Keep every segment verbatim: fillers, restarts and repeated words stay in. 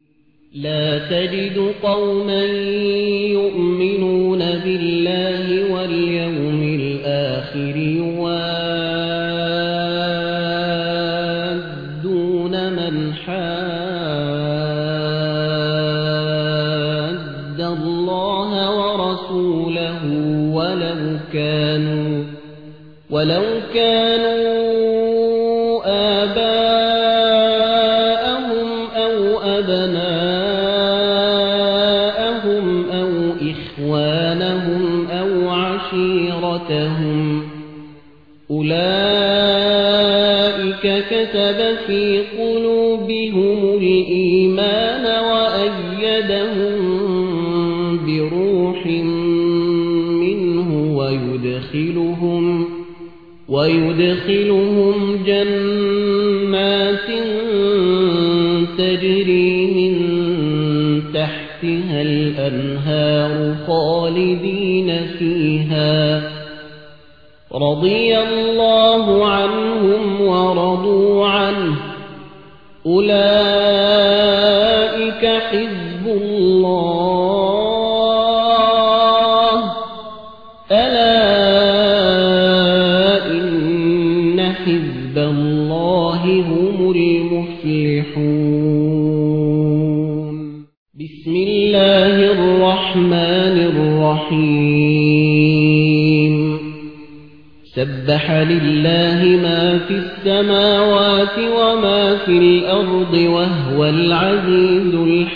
لا تجد قوما يؤمنون بالله واليوم الآخر يوادون من حاد الله ورسوله ولو كانوا ولو كانوا آباءهم أو أبناءهم أو إخوانهم أو عشيرتهم أولئك كتب في قلوبهم الإيمان وأيدهم بروح منه ويدخلهم ويدخلهم جنات تجري من تحتها الأنهار خالدين فيها رضي الله عنهم ورضوا عنه أولئك حزب الله ألا حزب الله هم المفلحون بسم الله الرحمن الرحيم سبح لله ما في السماوات وما في الأرض وهو العزيز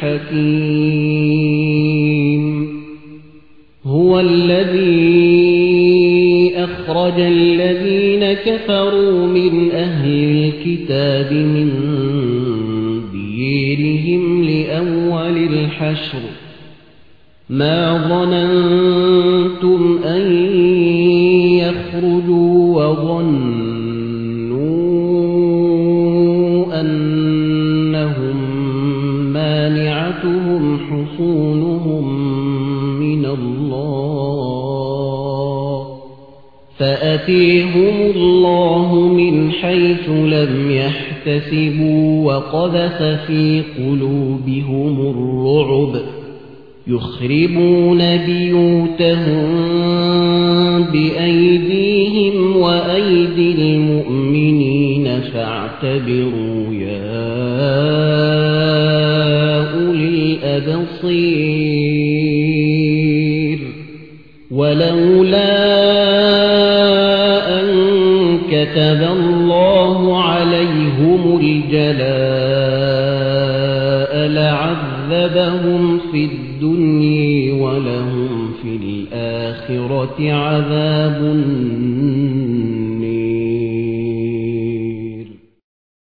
الحكيم هو الذي أخرج الذين كفروا من أهل الكتاب من ديرهم لأول الحشر ما ظننتم أن يخرجوا وظنوا أنهم مانعتهم حصونهم من الله فأتيهم الله من حيث لم يحتسبوا وقذف في قلوبهم الرعب يخربون بيوتهم بأيديهم وأيدي المؤمنين فاعتبروا يا أولي الأبصير ولولا أن كتب الله عليهم الجلاء لعذبهم في الدنيا ولهم في الآخرة عذاب النار